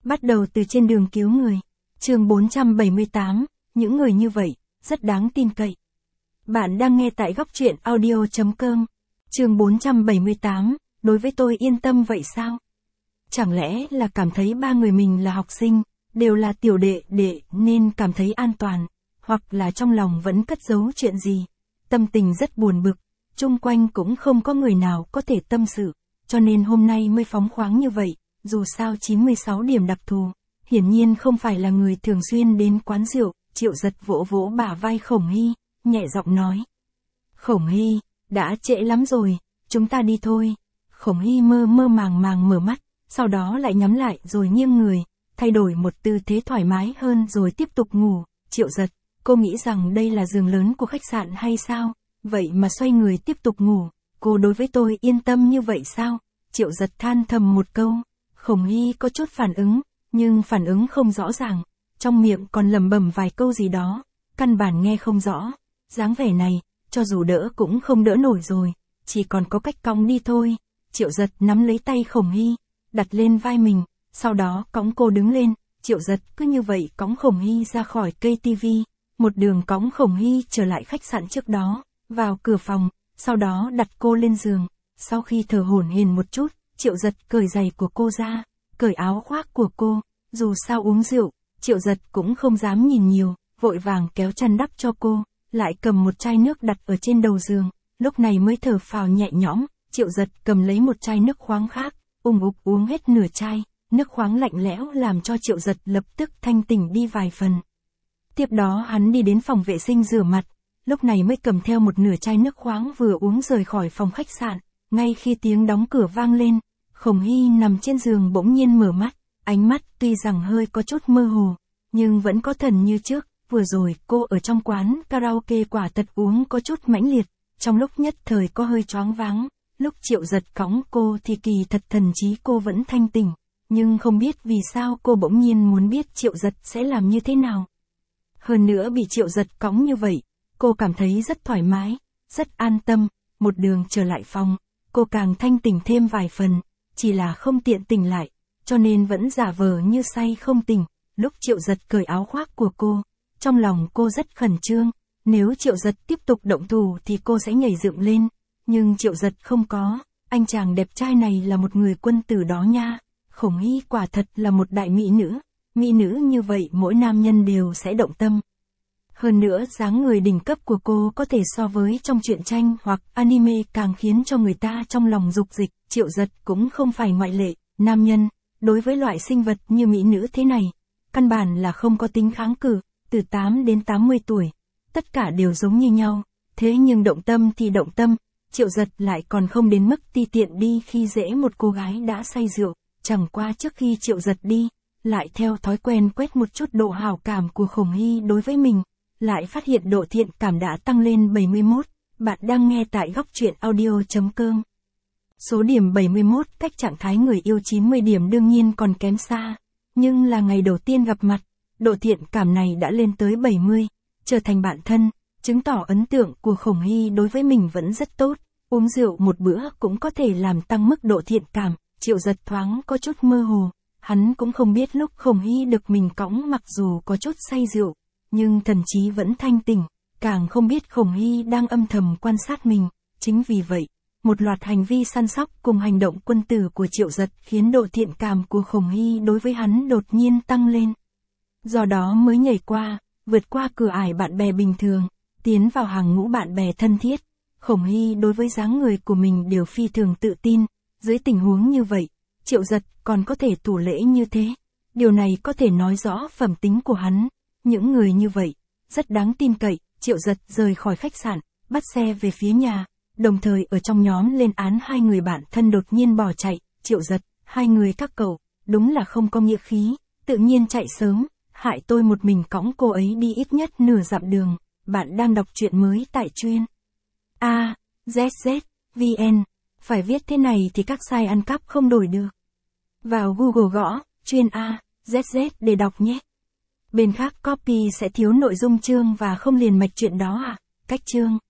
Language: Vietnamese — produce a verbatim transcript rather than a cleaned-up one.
Bắt đầu từ trên đường cứu người. Chương bốn trăm bảy mươi tám, những người như vậy, rất đáng tin cậy. Bạn đang nghe tại góc truyện audio chấm com. Chương bốn trăm bảy mươi tám, đối với tôi yên tâm vậy sao? Chẳng lẽ là cảm thấy ba người mình là học sinh, đều là tiểu đệ đệ nên cảm thấy an toàn, hoặc là trong lòng vẫn cất giấu chuyện gì? Tâm tình rất buồn bực, chung quanh cũng không có người nào có thể tâm sự, cho nên hôm nay mới phóng khoáng như vậy, dù sao chín mươi sáu điểm đặc thù. Hiển nhiên không phải là người thường xuyên đến quán rượu. Triệu Giật vỗ vỗ bả vai Khổng Hy, nhẹ giọng nói. Khổng Hy, đã trễ lắm rồi, chúng ta đi thôi. Khổng Hy mơ mơ màng màng mở mắt, sau đó lại nhắm lại rồi nghiêng người, thay đổi một tư thế thoải mái hơn rồi tiếp tục ngủ. Triệu Giật, cô nghĩ rằng đây là giường lớn của khách sạn hay sao? Vậy mà xoay người tiếp tục ngủ, cô đối với tôi yên tâm như vậy sao? Triệu Giật than thầm một câu. Khổng Hy có chút phản ứng, nhưng phản ứng không rõ ràng, trong miệng còn lẩm bẩm vài câu gì đó, căn bản nghe không rõ. Dáng vẻ này, cho dù đỡ cũng không đỡ nổi rồi, chỉ còn có cách cõng đi thôi. Triệu Giật nắm lấy tay Khổng Hy, đặt lên vai mình, sau đó cõng cô đứng lên. Triệu Giật cứ như vậy cõng Khổng Hy ra khỏi cây tivi, một đường cõng Khổng Hy trở lại khách sạn trước đó, vào cửa phòng, sau đó đặt cô lên giường. Sau khi thở hổn hển một chút, Triệu Giật cởi giày của cô ra, cởi áo khoác của cô. Dù sao uống rượu, Triệu Giật cũng không dám nhìn nhiều, vội vàng kéo chăn đắp cho cô, lại cầm một chai nước đặt ở trên đầu giường, lúc này mới thở phào nhẹ nhõm. Triệu Giật cầm lấy một chai nước khoáng khác, ung ục uống hết nửa chai, nước khoáng lạnh lẽo làm cho Triệu Giật lập tức thanh tỉnh đi vài phần. Tiếp đó hắn đi đến phòng vệ sinh rửa mặt, lúc này mới cầm theo một nửa chai nước khoáng vừa uống rời khỏi phòng khách sạn. Ngay khi tiếng đóng cửa vang lên, Khổng Hy nằm trên giường bỗng nhiên mở mắt, ánh mắt tuy rằng hơi có chút mơ hồ, nhưng vẫn có thần như trước. Vừa rồi cô ở trong quán karaoke quả thật uống có chút mãnh liệt, trong lúc nhất thời có hơi choáng váng. Lúc Triệu Giật cõng cô thì kỳ thật thần trí cô vẫn thanh tỉnh, nhưng không biết vì sao cô bỗng nhiên muốn biết Triệu Giật sẽ làm như thế nào. Hơn nữa bị Triệu Giật cõng như vậy, cô cảm thấy rất thoải mái, rất an tâm. Một đường trở lại phòng, cô càng thanh tỉnh thêm vài phần, chỉ là không tiện tỉnh lại, cho nên vẫn giả vờ như say không tỉnh. Lúc Triệu Giật cởi áo khoác của cô, trong lòng cô rất khẩn trương, nếu Triệu Giật tiếp tục động thủ thì cô sẽ nhảy dựng lên, nhưng Triệu Giật không có. Anh chàng đẹp trai này là một người quân tử đó nha. Khổng Hy quả thật là một đại mỹ nữ, mỹ nữ như vậy mỗi nam nhân đều sẽ động tâm. Hơn nữa dáng người đỉnh cấp của cô có thể so với trong truyện tranh hoặc anime, càng khiến cho người ta trong lòng dục dịch. Triệu Giật cũng không phải ngoại lệ. Nam nhân, đối với loại sinh vật như mỹ nữ thế này, căn bản là không có tính kháng cự. Từ tám đến tám mươi tuổi, tất cả đều giống như nhau, thế nhưng động tâm thì động tâm, Triệu Giật lại còn không đến mức ti tiện đi khi dễ một cô gái đã say rượu. Chẳng qua trước khi Triệu Giật đi, lại theo thói quen quét một chút độ hảo cảm của Khổng Hy đối với mình, lại phát hiện độ thiện cảm đã tăng lên bảy mươi mốt. Bạn đang nghe tại góc truyện audio chấm com. Số điểm bảy mươi mốt cách trạng thái người yêu chín mươi điểm đương nhiên còn kém xa, nhưng là ngày đầu tiên gặp mặt, độ thiện cảm này đã lên tới bảy mươi, trở thành bạn thân, chứng tỏ ấn tượng của Khổng Hy đối với mình vẫn rất tốt. Uống rượu một bữa cũng có thể làm tăng mức độ thiện cảm. Triệu Giật thoáng có chút mơ hồ, hắn cũng không biết lúc Khổng Hy được mình cõng mặc dù có chút say rượu, nhưng thần trí vẫn thanh tỉnh, càng không biết Khổng Hy đang âm thầm quan sát mình. Chính vì vậy, một loạt hành vi săn sóc cùng hành động quân tử của Triệu Giật khiến độ thiện cảm của Khổng Hy đối với hắn đột nhiên tăng lên. Do đó mới nhảy qua, vượt qua cửa ải bạn bè bình thường, tiến vào hàng ngũ bạn bè thân thiết. Khổng Hy đối với dáng người của mình đều phi thường tự tin, dưới tình huống như vậy, Triệu Giật còn có thể thủ lễ như thế. Điều này có thể nói rõ phẩm tính của hắn, những người như vậy, rất đáng tin cậy. Triệu Giật rời khỏi khách sạn, bắt xe về phía nhà, đồng thời ở trong nhóm lên án hai người bạn thân đột nhiên bỏ chạy. Triệu Giật, hai người các cậu, đúng là không có nghĩa khí, tự nhiên chạy sớm, hại tôi một mình cõng cô ấy đi ít nhất nửa dặm đường. Bạn đang đọc truyện mới tại truyện A Z Z vn, phải viết thế này thì các site ăn cắp không đổi được. Vào Google gõ truyện A Z Z để đọc nhé. Bên khác copy sẽ thiếu nội dung chương và không liền mạch chuyện đó à? Cách chương